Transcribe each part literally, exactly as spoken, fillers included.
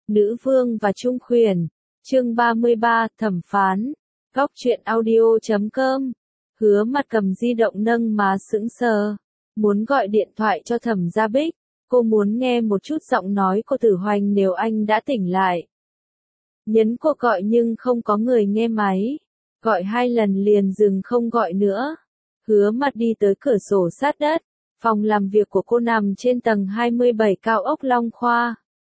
Nữ vương và trung khuyển. Chương ba mươi ba, thẩm phán. Góc truyện audio chấm com. Hứa Mặt cầm di động nâng má sững sờ, muốn gọi điện thoại cho Thẩm Gia Bích, cô muốn nghe một chút giọng nói của Tử Hoành nếu anh đã tỉnh lại. Nhấn cuộc gọi nhưng không có người nghe máy, gọi hai lần liền dừng không gọi nữa. Hứa Mặt đi tới cửa sổ sát đất, phòng làm việc của cô nằm trên tầng hai mươi bảy cao ốc Long Khoa.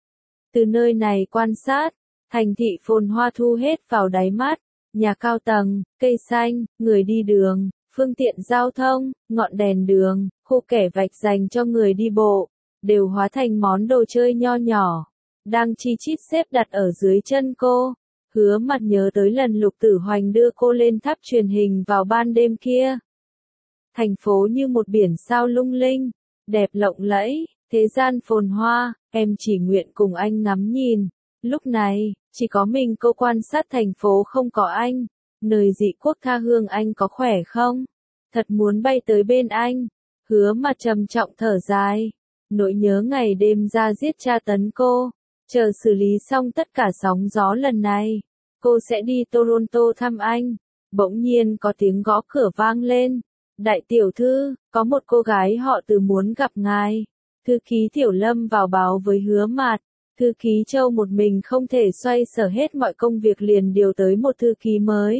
Từ nơi này quan sát, thành thị phồn hoa thu hết vào đáy mắt, nhà cao tầng, cây xanh, người đi đường, phương tiện giao thông, ngọn đèn đường, khu kẻ vạch dành cho người đi bộ, đều hóa thành món đồ chơi nho nhỏ, đang chi chít xếp đặt ở dưới chân cô. Hứa Mặt nhớ tới lần Lục Tử Hoành đưa cô lên tháp truyền hình vào ban đêm kia. Thành phố như một biển sao lung linh, đẹp lộng lẫy, thế gian phồn hoa, em chỉ nguyện cùng anh ngắm nhìn. Lúc này, chỉ có mình cô quan sát thành phố không có anh. Nơi dị quốc tha hương anh có khỏe không? Thật muốn bay tới bên anh. Hứa Mặt trầm trọng thở dài. Nỗi nhớ ngày đêm ra giết tra tấn cô. Chờ xử lý xong tất cả sóng gió lần này, cô sẽ đi Toronto thăm anh. Bỗng nhiên có tiếng gõ cửa vang lên. Đại tiểu thư, có một cô gái họ Từ muốn gặp ngài. Thư ký Tiểu Lâm vào báo với Hứa Mặt. Thư ký Châu một mình không thể xoay sở hết mọi công việc liền điều tới một thư ký mới.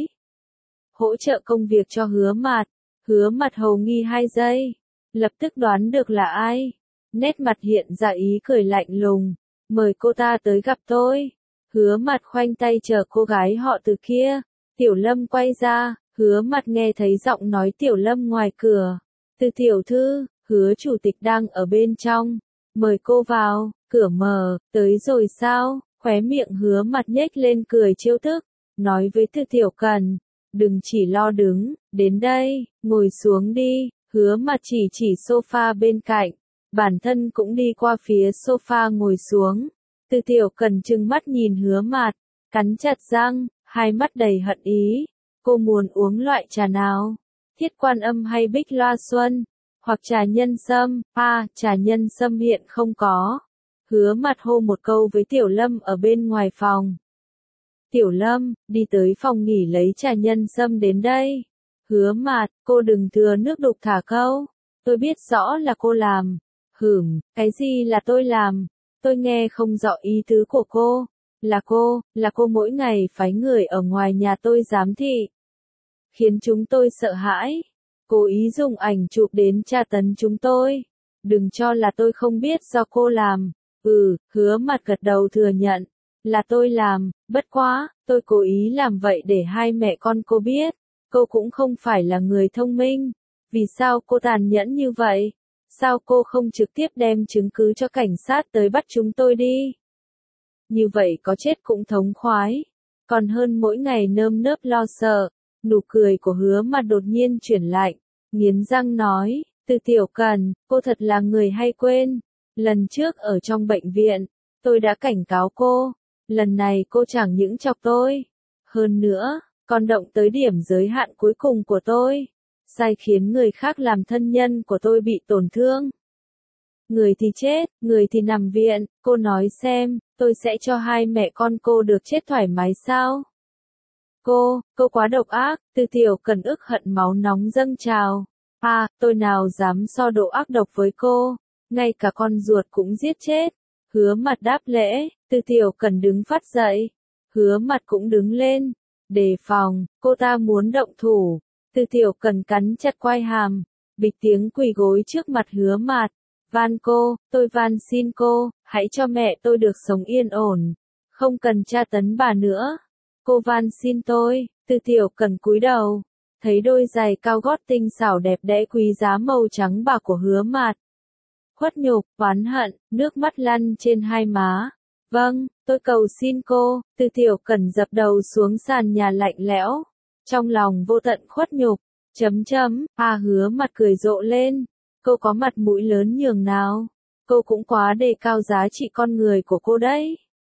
Hỗ trợ công việc cho Hứa Mặt. Hứa Mặt hầu nghi hai giây. Lập tức đoán được là ai. Nét mặt hiện ra ý cười lạnh lùng. Mời cô ta tới gặp tôi. Hứa Mặt khoanh tay chờ cô gái họ Từ kia. Tiểu Lâm quay ra. Hứa Mặt nghe thấy giọng nói Tiểu Lâm ngoài cửa. Từ tiểu thư, Hứa chủ tịch đang ở bên trong. Mời cô vào. Cửa mở, tới rồi sao? Khóe miệng Hứa Mặt nhếch lên cười trêu tức. Nói với Từ Tiểu Cần. Đừng chỉ lo đứng, đến đây, ngồi xuống đi. Hứa Mặt chỉ chỉ sofa bên cạnh. Bản thân cũng đi qua phía sofa ngồi xuống. Từ Tiểu Cần trừng mắt nhìn Hứa Mặt, cắn chặt răng, hai mắt đầy hận ý. Cô muốn uống loại trà nào? Thiết Quan Âm hay Bích Loa Xuân? Hoặc trà nhân sâm? À, trà nhân sâm hiện không có. Hứa Mặt hô một câu với Tiểu Lâm ở bên ngoài phòng. Tiểu Lâm, đi tới phòng nghỉ lấy trà nhân sâm đến đây. Hứa Mặt, cô đừng thừa nước đục thả câu. Tôi biết rõ là cô làm. Hửm, cái gì là tôi làm? Tôi nghe không rõ ý tứ của cô. Là cô, là cô mỗi ngày phái người ở ngoài nhà tôi giám thị. Khiến chúng tôi sợ hãi. Cố ý dùng ảnh chụp đến tra tấn chúng tôi. Đừng cho là tôi không biết do cô làm. Ừ, Hứa Mặt gật đầu thừa nhận. Là tôi làm, bất quá, tôi cố ý làm vậy để hai mẹ con cô biết. Cô cũng không phải là người thông minh. Vì sao cô tàn nhẫn như vậy? Sao cô không trực tiếp đem chứng cứ cho cảnh sát tới bắt chúng tôi đi? Như vậy có chết cũng thống khoái. Còn hơn mỗi ngày nơm nớp lo sợ. Nụ cười của Hứa Mặt đột nhiên chuyển lạnh. Nghiến răng nói, Từ Tiểu Cần, cô thật là người hay quên. Lần trước ở trong bệnh viện, tôi đã cảnh cáo cô. Lần này cô chẳng những chọc tôi. Hơn nữa, còn động tới điểm giới hạn cuối cùng của tôi. Sai khiến người khác làm thân nhân của tôi bị tổn thương. Người thì chết, người thì nằm viện. Cô nói xem, tôi sẽ cho hai mẹ con cô được chết thoải mái sao? Cô, cô quá độc ác. Từ Tiểu Cần ức hận máu nóng dâng trào. À, tôi nào dám so độ ác độc với cô. Ngay cả con ruột cũng giết chết. Hứa Mặt đáp lễ. Từ Tiểu Cần đứng phát dậy. Hứa Mặt cũng đứng lên. Đề phòng, cô ta muốn động thủ. Từ Tiểu Cần cắn chặt quai hàm. Bịch tiếng quỳ gối trước mặt Hứa Mặt. Van cô, tôi van xin cô, hãy cho mẹ tôi được sống yên ổn. Không cần tra tấn bà nữa. Cô van xin tôi. Từ Tiểu Cần cúi đầu. Thấy đôi giày cao gót tinh xảo đẹp đẽ quý giá màu trắng bạc của Hứa Mặt. Khuất nhục, oán hận, nước mắt lăn trên hai má. Vâng, tôi cầu xin cô. Từ Tiểu Cần dập đầu xuống sàn nhà lạnh lẽo. Trong lòng vô tận khuất nhục. Chấm chấm, à Hứa Mặt cười rộ lên. Cô có mặt mũi lớn nhường nào. Cô cũng quá đề cao giá trị con người của cô đấy.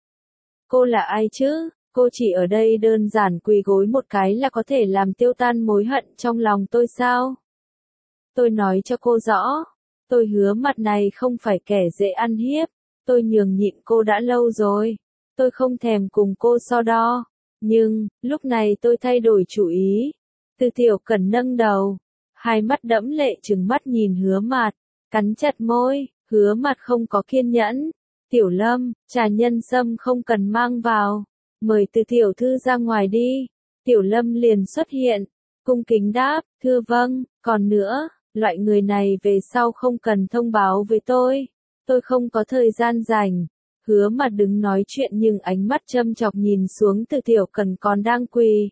Cô là ai chứ? Cô chỉ ở đây đơn giản quỳ gối một cái là có thể làm tiêu tan mối hận trong lòng tôi sao? Tôi nói cho cô rõ. Tôi Hứa Mặt này không phải kẻ dễ ăn hiếp. Tôi nhường nhịn cô đã lâu rồi. tôi không thèm cùng cô so đo. Nhưng, lúc này tôi thay đổi chủ ý. Từ Tiểu Cần nâng đầu, hai mắt đẫm lệ trừng mắt nhìn Hứa Mạt, cắn chặt môi. Hứa Mạt không có kiên nhẫn. Tiểu Lâm, trà nhân sâm không cần mang vào. Mời Từ tiểu thư ra ngoài đi. Tiểu Lâm liền xuất hiện, cung kính đáp, thưa vâng, còn nữa, loại người này về sau không cần thông báo với tôi. Tôi không có thời gian rảnh. Hứa Mạt đứng nói chuyện nhưng ánh mắt châm chọc nhìn xuống Từ Tiểu Cần còn đang quỳ.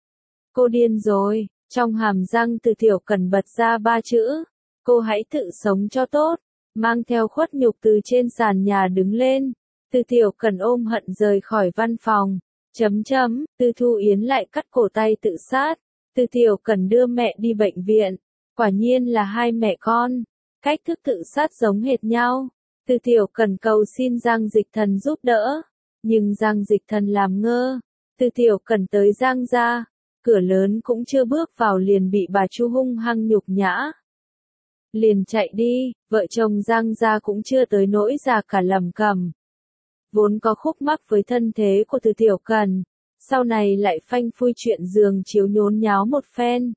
Cô điên rồi, trong hàm răng Từ Tiểu Cần bật ra ba chữ. Cô hãy tự sống cho tốt. Mang theo khuất nhục từ trên sàn nhà đứng lên. Từ Tiểu Cần ôm hận rời khỏi văn phòng. Chấm chấm, Từ Thu Yến lại cắt cổ tay tự sát. Từ Tiểu Cần đưa mẹ đi bệnh viện. Quả nhiên là hai mẹ con. Cách thức tự sát giống hệt nhau. Từ Tiểu Cần cầu xin Giang Dịch Thần giúp đỡ. Nhưng Giang Dịch Thần làm ngơ. Từ Tiểu Cần tới Giang gia. Cửa lớn cũng chưa bước vào liền bị bà Chu hung hăng nhục nhã. Liền chạy đi, vợ chồng Giang gia cũng chưa tới nỗi già cả lầm cầm. Vốn có khúc mắc với thân thế của Từ Tiểu Cần, sau này lại phanh phui chuyện giường chiếu nhốn nháo một phen.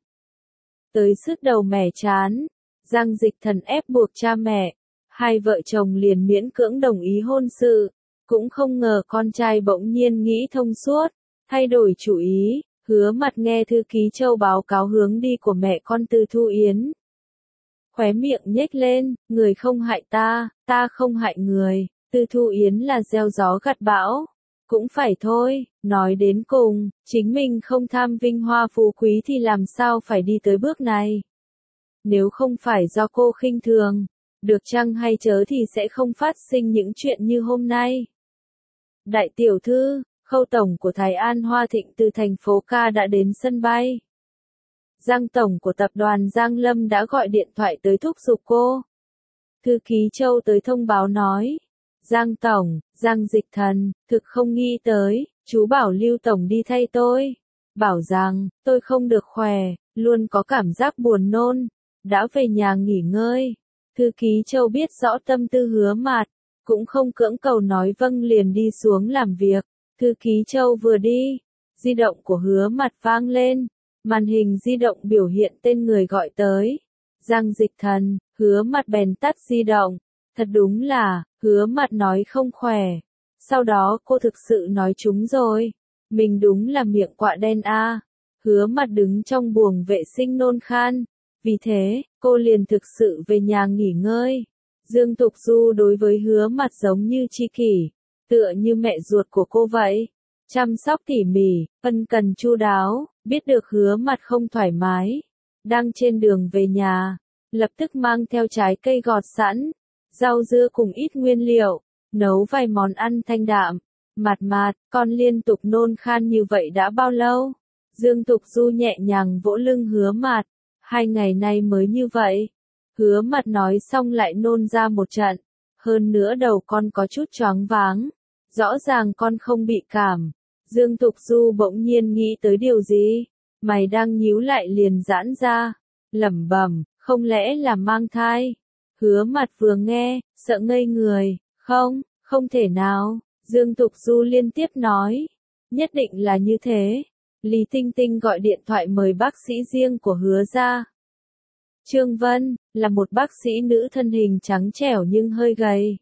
Tới sứt đầu mẻ chán, Giang Dịch Thần ép buộc cha mẹ, hai vợ chồng liền miễn cưỡng đồng ý hôn sự, cũng không ngờ con trai bỗng nhiên nghĩ thông suốt, thay đổi chủ ý, Hứa Mặt nghe thư ký Châu báo cáo hướng đi của mẹ con Từ Thu Yến. Khóe miệng nhếch lên, người không hại ta, ta không hại người. Từ Thu Yến là gieo gió gặt bão. Cũng phải thôi, nói đến cùng, chính mình không tham vinh hoa phú quý thì làm sao phải đi tới bước này. Nếu không phải do cô khinh thường, được chăng hay chớ thì sẽ không phát sinh những chuyện như hôm nay. Đại tiểu thư, Khâu tổng của Thái An Hoa Thịnh từ thành phố Ca đã đến sân bay. Giang tổng của tập đoàn Giang Lâm đã gọi điện thoại tới thúc giục cô. Thư ký Châu tới thông báo nói. Giang tổng, Giang Dịch Thần, thực không nghĩ tới, chú bảo Lưu tổng đi thay tôi. Bảo rằng, tôi không được khỏe, luôn có cảm giác buồn nôn, đã về nhà nghỉ ngơi. Thư ký Châu biết rõ tâm tư Hứa Mạt, cũng không cưỡng cầu nói vâng liền đi xuống làm việc. Thư ký Châu vừa đi, di động của Hứa Mạt vang lên, màn hình di động biểu hiện tên người gọi tới. Giang Dịch Thần, Hứa Mạt bèn tắt di động. Thật đúng là, Hứa Mạt nói không khỏe. Sau đó cô thực sự nói trúng rồi. Mình đúng là miệng quạ đen a. À. Hứa Mạt đứng trong buồng vệ sinh nôn khan. Vì thế, cô liền thực sự về nhà nghỉ ngơi. Dương Tục Du đối với Hứa Mạt giống như tri kỷ, tựa như mẹ ruột của cô vậy. Chăm sóc tỉ mỉ, ân cần chu đáo, biết được Hứa Mạt không thoải mái. Đang trên đường về nhà, lập tức mang theo trái cây gọt sẵn, rau dưa cùng ít nguyên liệu, nấu vài món ăn thanh đạm. Mạt Mạt, con liên tục nôn khan như vậy đã bao lâu? Dương Tục Du nhẹ nhàng vỗ lưng Hứa Mạt. Hai ngày nay mới như vậy. Hứa Mạt nói xong lại nôn ra một trận. Hơn nữa đầu con có chút choáng váng. Rõ ràng con không bị cảm. Dương Tục Du bỗng nhiên nghĩ tới điều gì? Mày đang nhíu lại liền giãn ra. Lẩm bẩm, không lẽ là mang thai? Hứa Mạt vừa nghe, sợ ngây người. Không, không thể nào. Dương Tục Du liên tiếp nói. Nhất định là như thế. Lý Tinh Tinh gọi điện thoại mời bác sĩ riêng của Hứa ra. Trương Vân, là một bác sĩ nữ thân hình trắng trẻo nhưng hơi gầy.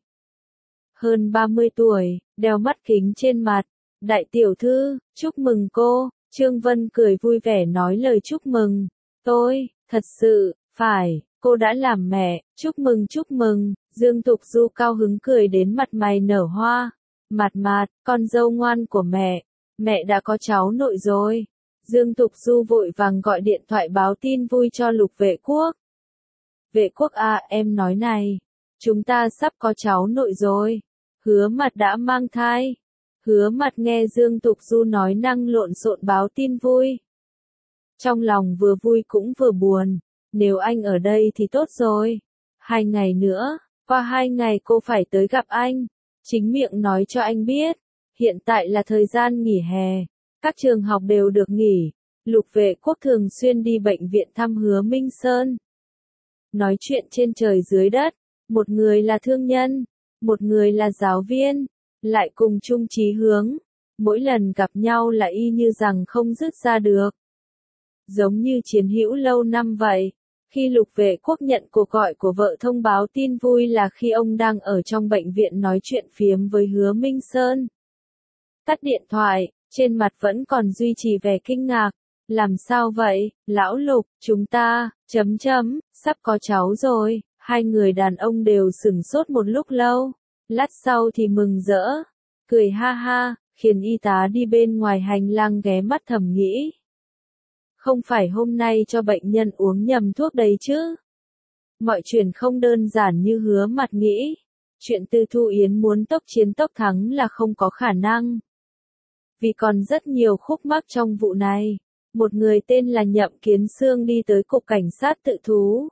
Hơn ba mươi tuổi, đeo mắt kính trên mặt. Đại tiểu thư, chúc mừng cô. Trương Vân cười vui vẻ nói lời chúc mừng. Tôi, thật sự, phải, cô đã làm mẹ, chúc mừng chúc mừng. Dương Tục Du cao hứng cười đến mặt mày nở hoa. Mạt Mạt, con dâu ngoan của mẹ. Mẹ đã có cháu nội rồi. Dương Tục Du vội vàng gọi điện thoại báo tin vui cho Lục Vệ Quốc. Vệ Quốc à, em nói này. Chúng ta sắp có cháu nội rồi. Hứa Mạt đã mang thai. Hứa Mạt nghe Dương Tục Du nói năng lộn xộn báo tin vui. Trong lòng vừa vui cũng vừa buồn. Nếu anh ở đây thì tốt rồi. Hai ngày nữa, qua hai ngày cô phải tới gặp anh. Chính miệng nói cho anh biết. Hiện tại là thời gian nghỉ hè. Các trường học đều được nghỉ. Lục Vệ Quốc thường xuyên đi bệnh viện thăm Hứa Minh Sơn. Nói chuyện trên trời dưới đất. Một người là thương nhân. Một người là giáo viên. lại cùng chung chí hướng, mỗi lần gặp nhau là y như rằng không dứt ra được. Giống như chiến hữu lâu năm vậy, khi Lục Vệ Quốc nhận cuộc gọi của vợ thông báo tin vui là khi ông đang ở trong bệnh viện nói chuyện phiếm với Hứa Minh Sơn. Tắt điện thoại, trên mặt vẫn còn duy trì vẻ kinh ngạc. Làm sao vậy, lão Lục, chúng ta, chấm chấm, sắp có cháu rồi. Hai người đàn ông đều sửng sốt một lúc lâu, lát sau thì mừng rỡ, cười ha ha, khiến y tá đi bên ngoài hành lang ghé mắt thầm nghĩ. Không phải hôm nay cho bệnh nhân uống nhầm thuốc đấy chứ? Mọi chuyện không đơn giản như Hứa Mặt nghĩ. Chuyện Tư Thu Yến muốn tốc chiến tốc thắng là không có khả năng. Vì còn rất nhiều khúc mắc trong vụ này. Một người tên là Nhậm Kiến Xương đi tới cục cảnh sát tự thú.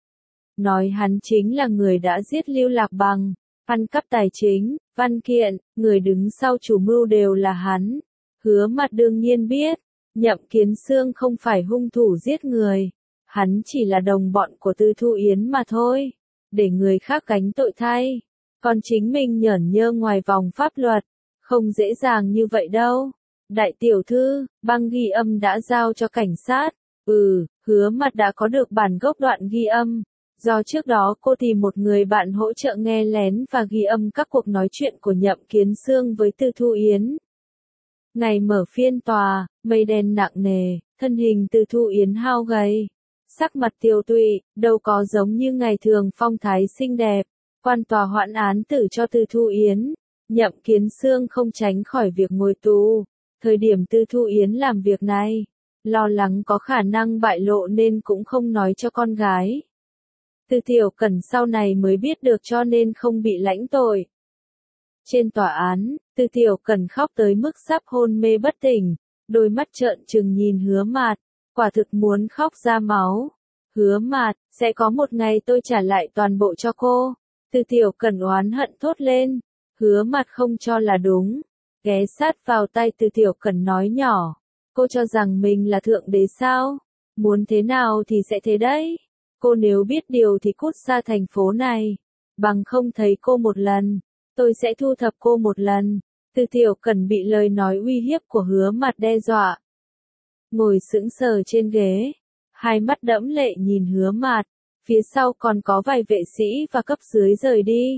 Nói hắn chính là người đã giết Lưu Lạc Bằng, ăn cắp tài chính, văn kiện, người đứng sau chủ mưu đều là hắn. Hứa Mặt đương nhiên biết, Nhậm Kiến Xương không phải hung thủ giết người, hắn chỉ là đồng bọn của Tư Thu Yến mà thôi, để người khác gánh tội thay, còn chính mình nhởn nhơ ngoài vòng pháp luật, không dễ dàng như vậy đâu. Đại tiểu thư, băng ghi âm đã giao cho cảnh sát. Ừ, Hứa Mặt đã có được bản gốc đoạn ghi âm. Do trước đó cô tìm một người bạn hỗ trợ nghe lén và ghi âm các cuộc nói chuyện của Nhậm Kiến Xương với Tư Thu Yến. Ngày mở phiên tòa, mây đen nặng nề, thân hình Tư Thu Yến hao gầy, sắc mặt tiều tụy, đâu có giống như ngày thường phong thái xinh đẹp. Quan tòa hoãn án tử cho Tư Thu Yến. Nhậm Kiến Xương không tránh khỏi việc ngồi tù. Thời điểm Tư Thu Yến làm việc này, lo lắng có khả năng bại lộ nên cũng không nói cho con gái. Tư Tiểu Cẩn sau này mới biết được cho nên không bị lãnh tội. Trên tòa án, Tư Tiểu Cẩn khóc tới mức sắp hôn mê bất tỉnh, đôi mắt trợn trừng nhìn Hứa Mạt, quả thực muốn khóc ra máu. Hứa Mạt, sẽ có một ngày tôi trả lại toàn bộ cho cô. Tư Tiểu Cẩn oán hận thốt lên. Hứa Mạt không cho là đúng, ghé sát vào tay Tư Tiểu Cẩn nói nhỏ, cô cho rằng mình là thượng đế sao? Muốn thế nào thì sẽ thế đấy. Cô nếu biết điều thì cút xa thành phố này, bằng không thấy cô một lần, tôi sẽ thu thập cô một lần. Tư Tiểu Cẩn bị lời nói uy hiếp của Hứa Mạt đe dọa. Ngồi sững sờ trên ghế, hai mắt đẫm lệ nhìn Hứa Mạt, phía sau còn có vài vệ sĩ và cấp dưới rời đi.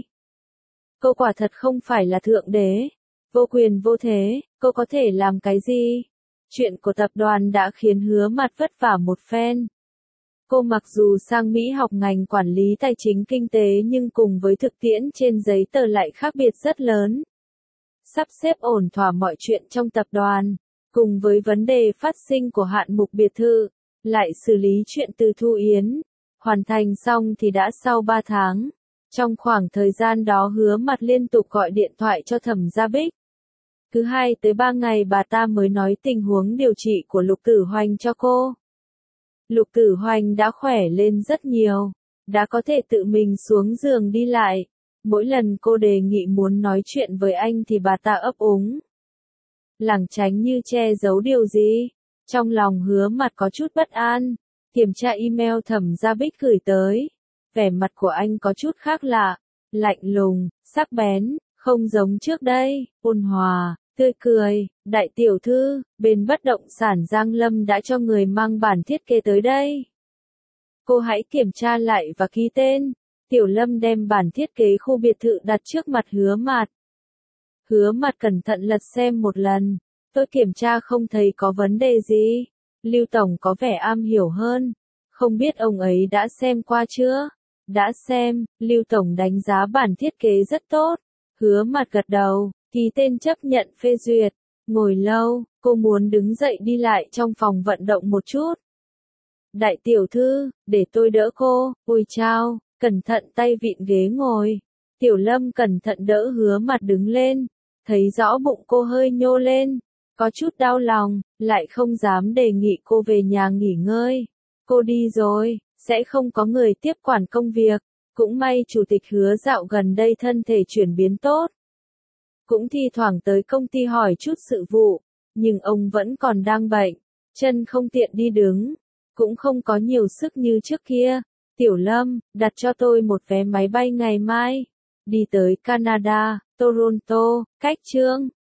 Cô quả thật không phải là thượng đế, vô quyền vô thế, cô có thể làm cái gì? Chuyện của tập đoàn đã khiến Hứa Mạt vất vả một phen. Cô mặc dù sang Mỹ học ngành quản lý tài chính kinh tế nhưng cùng với thực tiễn trên giấy tờ lại khác biệt rất lớn. Sắp xếp ổn thỏa mọi chuyện trong tập đoàn, cùng với vấn đề phát sinh của hạng mục biệt thự, lại xử lý chuyện Tư Thu Yến. Hoàn thành xong thì đã sau ba tháng. Trong khoảng thời gian đó Hứa Mạt liên tục gọi điện thoại cho Thẩm Gia Bích. Cứ hai tới ba ngày bà ta mới nói tình huống điều trị của Lục Tử Hoành cho cô. Lục Tử Hoành đã khỏe lên rất nhiều, đã có thể tự mình xuống giường đi lại. Mỗi lần cô đề nghị muốn nói chuyện với anh thì bà ta ấp úng, lảng tránh như che giấu điều gì. Trong lòng Hứa Mạt có chút bất an, kiểm tra email Thẩm Gia Bích gửi tới. Vẻ mặt của anh có chút khác lạ, lạnh lùng, sắc bén, không giống trước đây, ôn hòa, tươi cười. Đại tiểu thư, bên bất động sản Giang Lâm đã cho người mang bản thiết kế tới đây. Cô hãy kiểm tra lại và ký tên. Tiểu Lâm đem bản thiết kế khu biệt thự đặt trước mặt Hứa Mạt. Hứa Mạt cẩn thận lật xem một lần, tôi kiểm tra không thấy có vấn đề gì. Lưu Tổng có vẻ am hiểu hơn, không biết ông ấy đã xem qua chưa? Đã xem, Lưu Tổng đánh giá bản thiết kế rất tốt. Hứa Mạt gật đầu, ký tên chấp nhận phê duyệt. Ngồi lâu, cô muốn đứng dậy đi lại trong phòng vận động một chút. Đại tiểu thư, để tôi đỡ cô. Ôi chao, cẩn thận tay vịn ghế ngồi. Tiểu Lâm cẩn thận đỡ Hứa Mạt đứng lên, thấy rõ bụng cô hơi nhô lên, có chút đau lòng, lại không dám đề nghị cô về nhà nghỉ ngơi. Cô đi rồi, sẽ không có người tiếp quản công việc. Cũng may chủ tịch Hứa dạo gần đây thân thể chuyển biến tốt. Cũng thi thoảng tới công ty hỏi chút sự vụ, nhưng ông vẫn còn đang bệnh, chân không tiện đi đứng, cũng không có nhiều sức như trước kia. Tiểu Lâm, đặt cho tôi một vé máy bay ngày mai. đi tới Canada, Toronto, cách Trương